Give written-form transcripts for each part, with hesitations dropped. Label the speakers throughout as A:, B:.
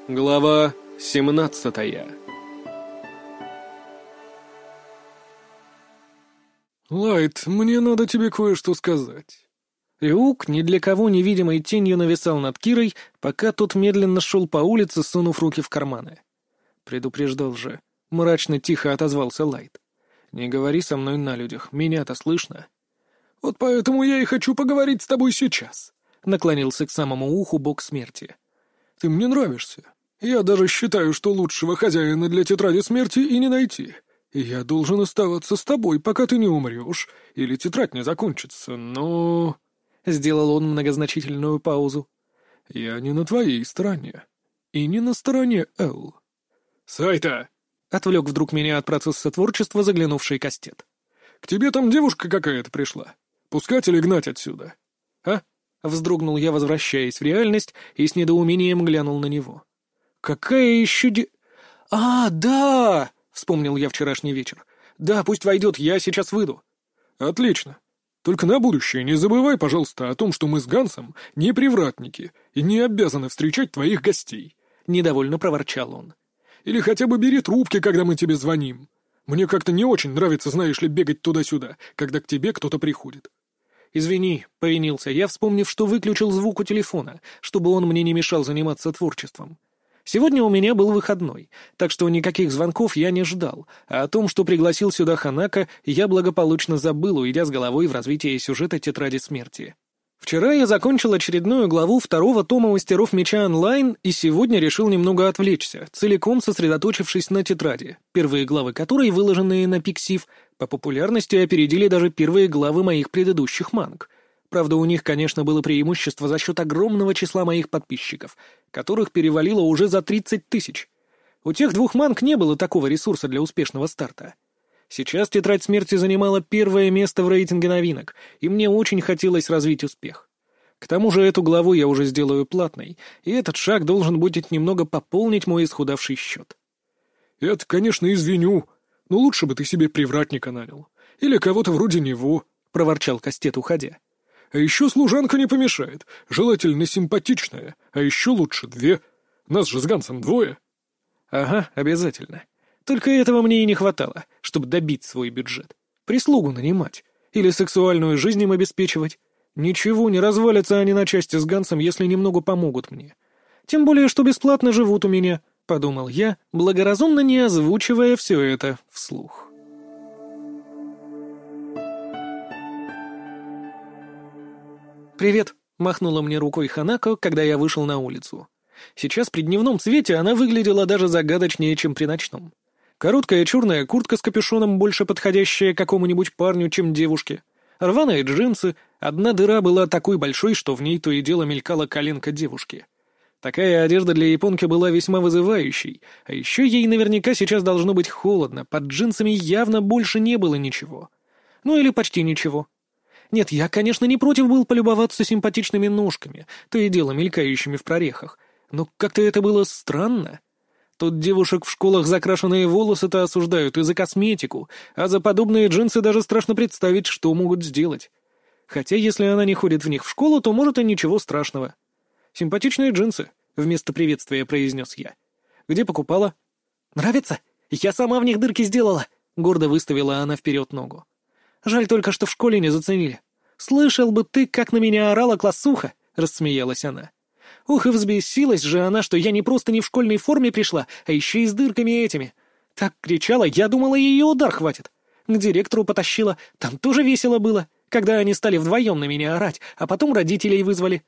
A: Глава 17. «Лайт, мне надо тебе кое-что сказать». Рюк ни для кого невидимой тенью нависал над Кирой, пока тот медленно шел по улице, сунув руки в карманы. «Предупреждал же», — мрачно тихо отозвался Лайт. «Не говори со мной на людях, меня-то слышно». «Вот поэтому я и хочу поговорить с тобой сейчас», — наклонился к самому уху бог смерти. «Ты мне нравишься. Я даже считаю, что лучшего хозяина для тетради смерти и не найти. И я должен оставаться с тобой, пока ты не умрешь, или тетрадь не закончится, но...» Сделал он многозначительную паузу. «Я не на твоей стороне. И не на стороне Эл». «Сайта!» — отвлек вдруг меня от процесса творчества заглянувший Кастет. «К тебе там девушка какая-то пришла. Пускать или гнать отсюда? А?» Вздрогнул я, возвращаясь в реальность, и с недоумением глянул на него. «Какая еще «А, да!» — вспомнил я вчерашний вечер. «Да, пусть войдет, я сейчас выйду». «Отлично. Только на будущее не забывай, пожалуйста, о том, что мы с Гансом не привратники и не обязаны встречать твоих гостей», — недовольно проворчал он. «Или хотя бы бери трубки, когда мы тебе звоним. Мне как-то не очень нравится, знаешь ли, бегать туда-сюда, когда к тебе кто-то приходит». «Извини», — повинился я, вспомнив, что выключил звук у телефона, чтобы он мне не мешал заниматься творчеством. Сегодня у меня был выходной, так что никаких звонков я не ждал, а о том, что пригласил сюда Ханако, я благополучно забыл, уйдя с головой в развитие сюжета «Тетради смерти». Вчера я закончил очередную главу второго тома «Мастеров меча онлайн» и сегодня решил немного отвлечься, целиком сосредоточившись на тетради, первые главы которой, выложенные на Пиксив, по популярности опередили даже первые главы моих предыдущих манг. Правда, у них, конечно, было преимущество за счет огромного числа моих подписчиков, которых перевалило уже за 30 тысяч. У тех двух манг не было такого ресурса для успешного старта. Сейчас «Тетрадь смерти» занимала первое место в рейтинге новинок, и мне очень хотелось развить успех. К тому же эту главу я уже сделаю платной, и этот шаг должен будет немного пополнить мой исхудавший счет. «Я-то, конечно, извиню, но лучше бы ты себе привратника нанял. Или кого-то вроде него», — проворчал Кастет, уходя. «А еще служанка не помешает, желательно симпатичная, а еще лучше 2. Нас же с Гансом 2. «Ага, обязательно. Только этого мне и не хватало, чтобы добить свой бюджет. Прислугу нанимать. Или сексуальную жизнь им обеспечивать. Ничего, не развалятся они на части с Гансом, если немного помогут мне. Тем более, что бесплатно живут у меня», — подумал я, благоразумно не озвучивая все это вслух. «Привет», — махнула мне рукой Ханако, когда я вышел на улицу. Сейчас при дневном свете она выглядела даже загадочнее, чем при ночном. Короткая черная куртка с капюшоном, больше подходящая какому-нибудь парню, чем девушке. Рваные джинсы, одна дыра была такой большой, что в ней то и дело мелькала коленка девушки. Такая одежда для японки была весьма вызывающей, а еще ей наверняка сейчас должно быть холодно, под джинсами явно больше не было ничего. Ну или почти ничего. Нет, я, конечно, не против был полюбоваться симпатичными ножками, то и дело мелькающими в прорехах, но как-то это было странно. Тут девушек в школах закрашенные волосы-то осуждают и за косметику, а за подобные джинсы даже страшно представить, что могут сделать. Хотя если она не ходит в них в школу, то, может, и ничего страшного. «Симпатичные джинсы», — вместо приветствия произнес я. «Где покупала?» «Нравится? Я сама в них дырки сделала», — гордо выставила она вперед ногу. «Жаль только, что в школе не заценили. Слышал бы ты, как на меня орала классуха», — рассмеялась она. «Ух, и взбесилась же она, что я не просто не в школьной форме пришла, а еще и с дырками этими. Так кричала, я думала, ее удар хватит. К директору потащила, там тоже весело было, когда они стали вдвоем на меня орать, а потом родителей вызвали».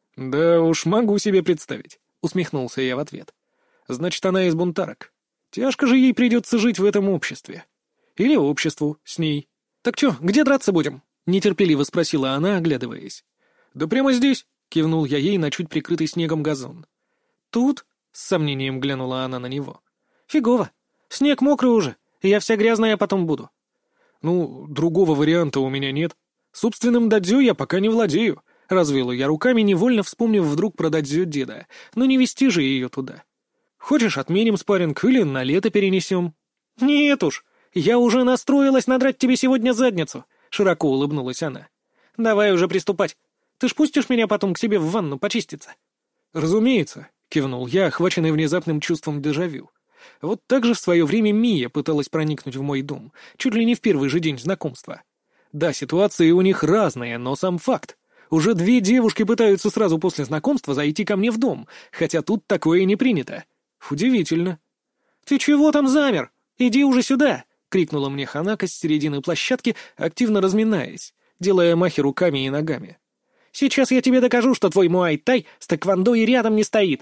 A: «Да уж, могу себе представить», — усмехнулся я в ответ. «Значит, она из бунтарок. Тяжко же ей придется жить в этом обществе. Или обществу с ней. Так чё, где драться будем?» — нетерпеливо спросила она, оглядываясь. «Да прямо здесь», — кивнул я ей на чуть прикрытый снегом газон. «Тут?» — с сомнением глянула она на него. «Фигово. Снег мокрый уже, и я вся грязная потом буду». «Ну, другого варианта у меня нет. Собственным дадзё я пока не владею», — развела я руками, невольно вспомнив вдруг про дадзё деда. «Но не вести же ее туда. Хочешь, отменим спарринг или на лето перенесем?» «Нет уж, я уже настроилась надрать тебе сегодня задницу», — широко улыбнулась она. «Давай уже приступать. Ты ж пустишь меня потом к себе в ванну почиститься?» «Разумеется», — — кивнул я, охваченный внезапным чувством дежавю. Вот так же в свое время Мия пыталась проникнуть в мой дом, чуть ли не в первый же день знакомства. Да, ситуации у них разные, но сам факт. Уже 2 девушки пытаются сразу после знакомства зайти ко мне в дом, хотя тут такое не принято. Удивительно. «Ты чего там замер? Иди уже сюда!» — крикнула мне Ханако с середины площадки, активно разминаясь, делая махи руками и ногами. «Сейчас я тебе докажу, что твой муай-тай с тэквондо и рядом не стоит!»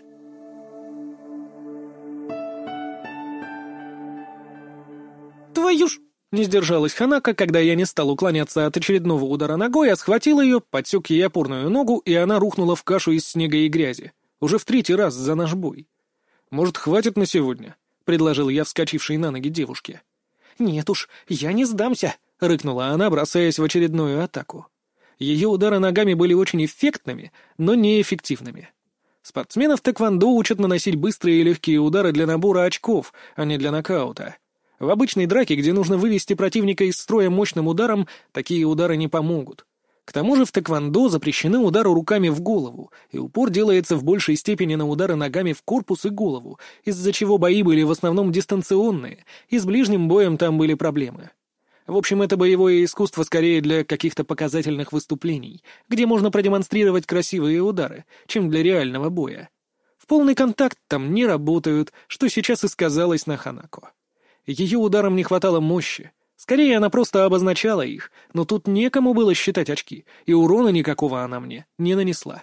A: «Твою ж...» — не сдержалась Ханако, когда я не стал уклоняться от очередного удара ногой, а схватил ее, подсек ей опорную ногу, и она рухнула в кашу из снега и грязи. Уже в 3-й раз за наш бой. «Может, хватит на сегодня?» — предложил я вскочившей на ноги девушке. «Нет уж, я не сдамся!» — рыкнула она, бросаясь в очередную атаку. Ее удары ногами были очень эффектными, но неэффективными. Спортсменов тэквондо учат наносить быстрые и легкие удары для набора очков, а не для нокаута. В обычной драке, где нужно вывести противника из строя мощным ударом, такие удары не помогут. К тому же в тэквондо запрещены удары руками в голову, и упор делается в большей степени на удары ногами в корпус и голову, из-за чего бои были в основном дистанционные, и с ближним боем там были проблемы. В общем, это боевое искусство скорее для каких-то показательных выступлений, где можно продемонстрировать красивые удары, чем для реального боя. В полный контакт там не работают, что сейчас и сказалось на Ханако. Ее ударам не хватало мощи. Скорее, она просто обозначала их, но тут некому было считать очки, и урона никакого она мне не нанесла.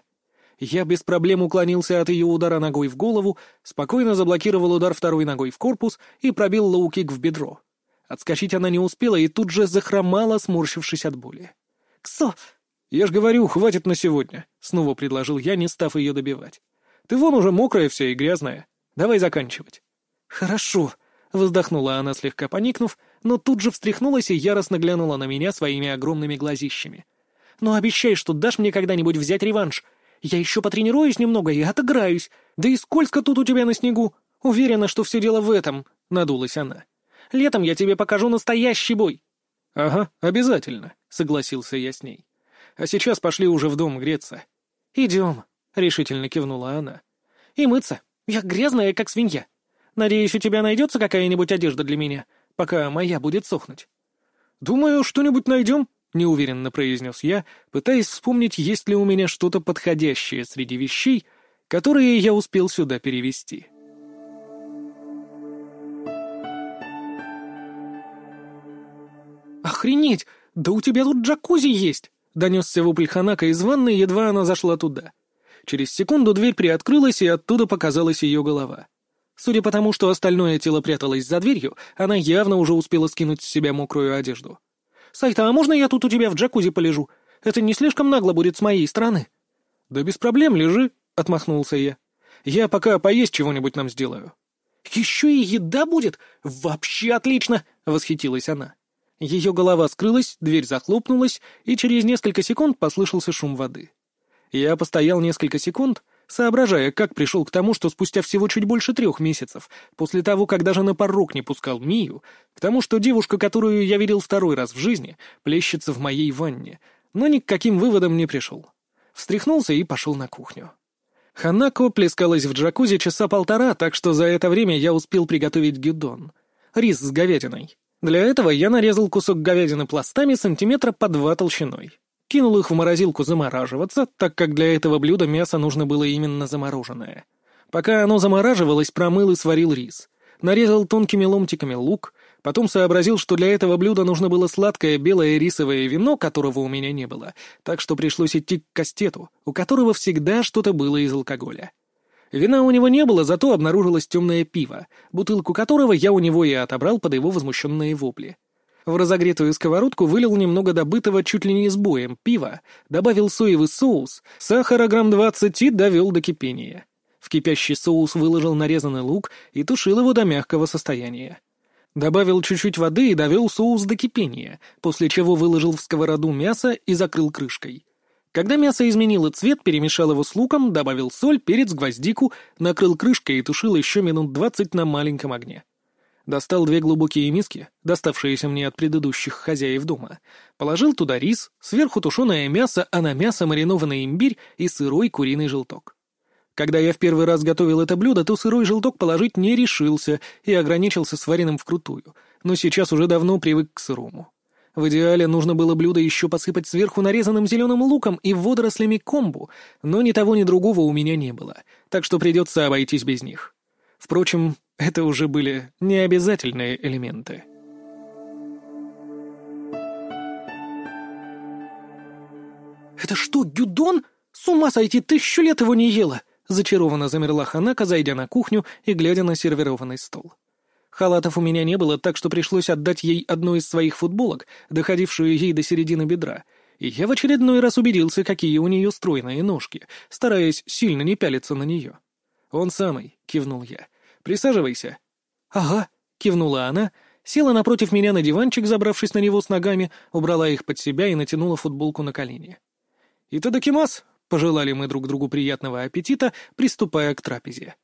A: Я без проблем уклонился от ее удара ногой в голову, спокойно заблокировал удар второй ногой в корпус и пробил лоу-кик в бедро. Отскочить она не успела и тут же захромала, сморщившись от боли. «Ксо!» «Я ж говорю, хватит на сегодня», — снова предложил я, не став ее добивать. «Ты вон уже мокрая вся и грязная. Давай заканчивать». «Хорошо», — вздохнула она, слегка поникнув, но тут же встряхнулась и яростно глянула на меня своими огромными глазищами. «Но обещай, что дашь мне когда-нибудь взять реванш. Я еще потренируюсь немного и отыграюсь. Да и скользко тут у тебя на снегу. Уверена, что все дело в этом», — надулась она. «Летом я тебе покажу настоящий бой». «Ага, обязательно», — согласился я с ней. «А сейчас пошли уже в дом греться». «Идем», — решительно кивнула она. «И мыться. Я грязная, как свинья. Надеюсь, у тебя найдется какая-нибудь одежда для меня, пока моя будет сохнуть». «Думаю, что-нибудь найдем», — неуверенно произнес я, пытаясь вспомнить, есть ли у меня что-то подходящее среди вещей, которые я успел сюда перевезти. «Охренеть! Да у тебя тут джакузи есть!» — донесся вопль Ханако из ванной, едва она зашла туда. Через секунду дверь приоткрылась, и оттуда показалась ее голова. Судя по тому, что остальное тело пряталось за дверью, она явно уже успела скинуть с себя мокрую одежду. «Сайта, а можно я тут у тебя в джакузи полежу? Это не слишком нагло будет с моей стороны?» «Да без проблем, лежи», — отмахнулся я. «Я пока поесть чего-нибудь нам сделаю». «Еще и еда будет? Вообще отлично!» — восхитилась она. Ее голова скрылась, дверь захлопнулась, и через несколько секунд послышался шум воды. Я постоял несколько секунд, соображая, как пришел к тому, что спустя всего чуть больше 3 месяцев, после того, как даже на порог не пускал Мию, к тому, что девушка, которую я видел 2-й раз в жизни, плещется в моей ванне, но ни к каким выводам не пришел. Встряхнулся и пошел на кухню. Ханако плескалась в джакузи часа 1,5, так что за это время я успел приготовить гюдон — рис с говядиной. Для этого я нарезал кусок говядины пластами сантиметра по 2 толщиной. Кинул их в морозилку замораживаться, так как для этого блюда мясо нужно было именно замороженное. Пока оно замораживалось, промыл и сварил рис. Нарезал тонкими ломтиками лук, потом сообразил, что для этого блюда нужно было сладкое белое рисовое вино, которого у меня не было, так что пришлось идти к Кастету, у которого всегда что-то было из алкоголя. Вина у него не было, зато обнаружилось темное пиво, бутылку которого я у него и отобрал под его возмущенные вопли. В разогретую сковородку вылил немного добытого чуть ли не с боем пива, добавил соевый соус, сахара грамм 20 и довел до кипения. В кипящий соус выложил нарезанный лук и тушил его до мягкого состояния. Добавил чуть-чуть воды и довел соус до кипения, после чего выложил в сковороду мясо и закрыл крышкой. Когда мясо изменило цвет, перемешал его с луком, добавил соль, перец, гвоздику, накрыл крышкой и тушил еще минут 20 на маленьком огне. Достал 2 глубокие миски, доставшиеся мне от предыдущих хозяев дома, положил туда рис, сверху тушеное мясо, а на мясо маринованный имбирь и сырой куриный желток. Когда я в первый раз готовил это блюдо, то сырой желток положить не решился и ограничился сваренным вкрутую, но сейчас уже давно привык к сырому. В идеале нужно было блюдо еще посыпать сверху нарезанным зеленым луком и водорослями комбу, но ни того, ни другого у меня не было, так что придется обойтись без них. Впрочем, это уже были необязательные элементы. «Это что, гюдон? С ума сойти, 1000 лет его не ела!» Зачарованно замерла Ханака, зайдя на кухню и глядя на сервированный стол. Халатов у меня не было, так что пришлось отдать ей одну из своих футболок, доходившую ей до середины бедра, и я в очередной раз убедился, какие у нее стройные ножки, стараясь сильно не пялиться на нее. «Он самый», — кивнул я. «Присаживайся». «Ага», — кивнула она, села напротив меня на диванчик, забравшись на него с ногами, убрала их под себя и натянула футболку на колени. «Итадакимас», — пожелали мы друг другу приятного аппетита, приступая к трапезе.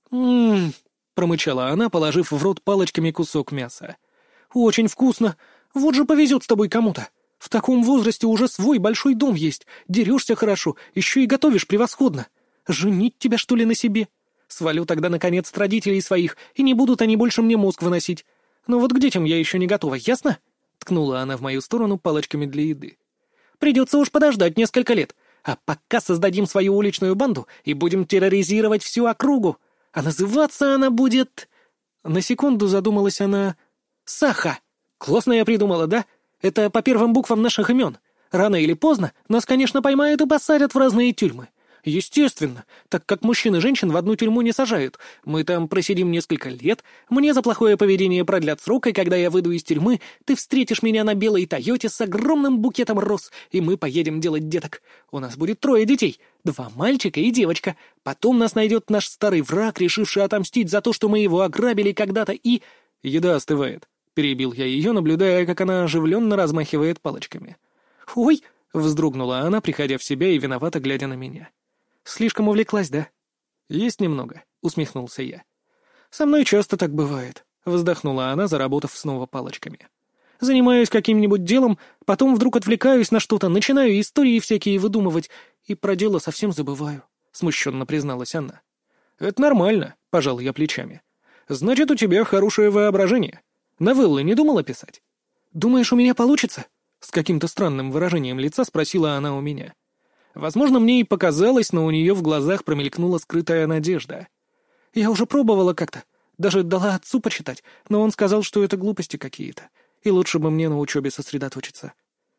A: Промычала она, положив в рот палочками кусок мяса. «Очень вкусно! Вот же повезет с тобой кому-то! В таком возрасте уже свой большой дом есть, дерешься хорошо, еще и готовишь превосходно! Женить тебя, что ли, на себе? Свалю тогда, наконец, родителей своих, и не будут они больше мне мозг выносить. Но вот к детям я еще не готова, ясно?» Ткнула она в мою сторону палочками для еды. «Придется уж подождать несколько лет, а пока создадим свою уличную банду и будем терроризировать всю округу. А называться она будет...» На секунду задумалась она... «Саха! Классно я придумала, да? Это по первым буквам наших имен. Рано или поздно нас, конечно, поймают и посадят в разные тюрьмы. Естественно, так как мужчин и женщин в одну тюрьму не сажают. Мы там просидим несколько лет, мне за плохое поведение продлят срок, и когда я выйду из тюрьмы, ты встретишь меня на белой Тойоте с огромным букетом роз, и мы поедем делать деток. У нас будет 3 детей, 2 мальчика и девочка. Потом нас найдет наш старый враг, решивший отомстить за то, что мы его ограбили когда-то, и...» «Еда остывает», — перебил я ее, наблюдая, как она оживленно размахивает палочками. «Ой!» — вздрогнула она, приходя в себя и виновато глядя на меня. «Слишком увлеклась, да?» «Есть немного», — усмехнулся я. «Со мной часто так бывает», — вздохнула она, заработав снова палочками. «Занимаюсь каким-нибудь делом, потом вдруг отвлекаюсь на что-то, начинаю истории всякие выдумывать, и про дело совсем забываю», — смущенно призналась она. «Это нормально», — пожал я плечами. «Значит, у тебя хорошее воображение. Новеллы не думала писать?» «Думаешь, у меня получится?» — с каким-то странным выражением лица спросила она у меня. Возможно, мне и показалось, но у нее в глазах промелькнула скрытая надежда. «Я уже пробовала как-то, даже дала отцу почитать, но он сказал, что это глупости какие-то, и лучше бы мне на учебе сосредоточиться».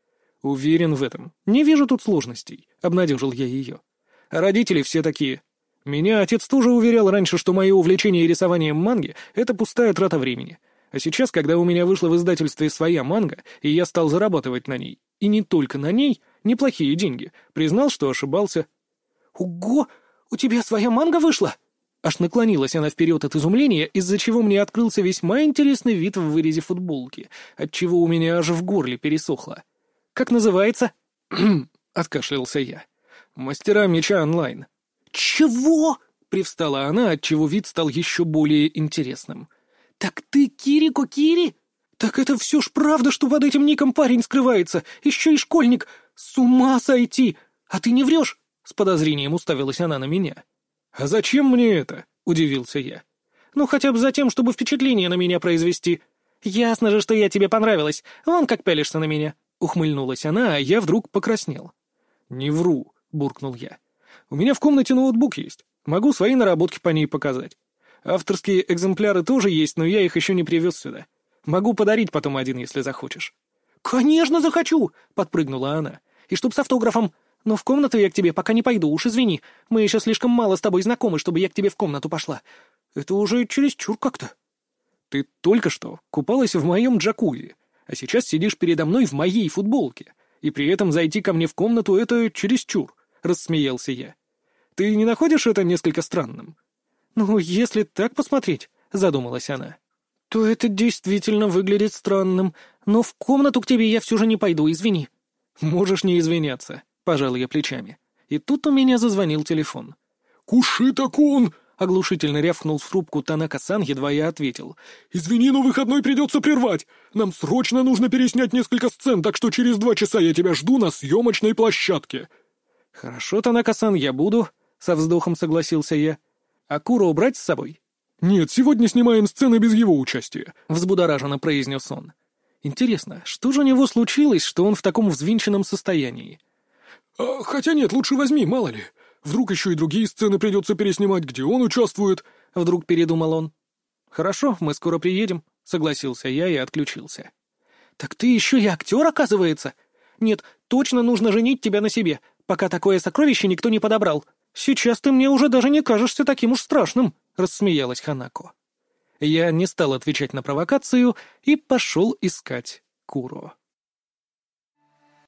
A: «Уверен в этом. Не вижу тут сложностей», — обнадежил я ее. «Родители все такие. Меня отец тоже уверял раньше, что мое увлечение рисованием манги — это пустая трата времени. А сейчас, когда у меня вышла в издательстве своя манга, и я стал зарабатывать на ней, и не только на ней, неплохие деньги, признал, что ошибался». «Ого! У тебя своя манга вышла?» Аж наклонилась она вперед от изумления, из-за чего мне открылся весьма интересный вид в вырезе футболки, отчего у меня аж в горле пересохло. «Как называется?» откашлялся я. «Мастера меча онлайн». «Чего?» — привстала она, отчего вид стал еще более интересным. «Так ты Кирико Кири? Так это все ж правда, что под этим ником парень скрывается, еще и школьник. С ума сойти! А ты не врешь?» С подозрением уставилась она на меня. «А зачем мне это?» — удивился я. «Ну, хотя бы за тем, чтобы впечатление на меня произвести. Ясно же, что я тебе понравилась. Вон как пялишься на меня». Ухмыльнулась она, а я вдруг покраснел. «Не вру», — буркнул я. «У меня в комнате ноутбук есть. Могу свои наработки по ней показать. Авторские экземпляры тоже есть, но я их еще не привез сюда. Могу подарить потом один, если захочешь». «Конечно захочу!» — подпрыгнула она. «И чтоб с автографом. Но в комнату я к тебе пока не пойду, уж извини. Мы еще слишком мало с тобой знакомы, чтобы я к тебе в комнату пошла. Это уже чересчур как-то». «Ты только что купалась в моем джакузи, а сейчас сидишь передо мной в моей футболке, и при этом зайти ко мне в комнату — это чересчур», — рассмеялся я. «Ты не находишь это несколько странным?» «Ну, если так посмотреть», — задумалась она, — «то это действительно выглядит странным, но в комнату к тебе я все же не пойду, извини». «Можешь не извиняться», — пожал я плечами. И тут у меня зазвонил телефон.
B: «Кушита-кун!» —
A: оглушительно рявкнул в трубку Танака-сан, едва я ответил.
B: «Извини, но выходной придется прервать. Нам срочно нужно переснять несколько сцен, так что через 2 часа я тебя жду на съемочной площадке».
A: «Хорошо, Танака-сан, я буду. со вздохом согласился я. «А Куро убрать с собой?»
B: «Нет, сегодня снимаем сцены без его участия»,
A: — взбудораженно произнес он. «Интересно, что же у него случилось, что он в таком взвинченном состоянии?»
B: «Хотя нет, лучше возьми, мало ли. Вдруг еще и другие сцены придется переснимать, где он участвует», —
A: вдруг передумал он. «Хорошо, мы скоро приедем», — согласился я и отключился. «Так ты еще и актер, оказывается? Нет, точно нужно женить тебя на себе, пока такое сокровище никто не подобрал. Сейчас ты мне уже даже не кажешься таким уж страшным», — рассмеялась Ханако. Я не стал отвечать на провокацию и пошел искать Куро.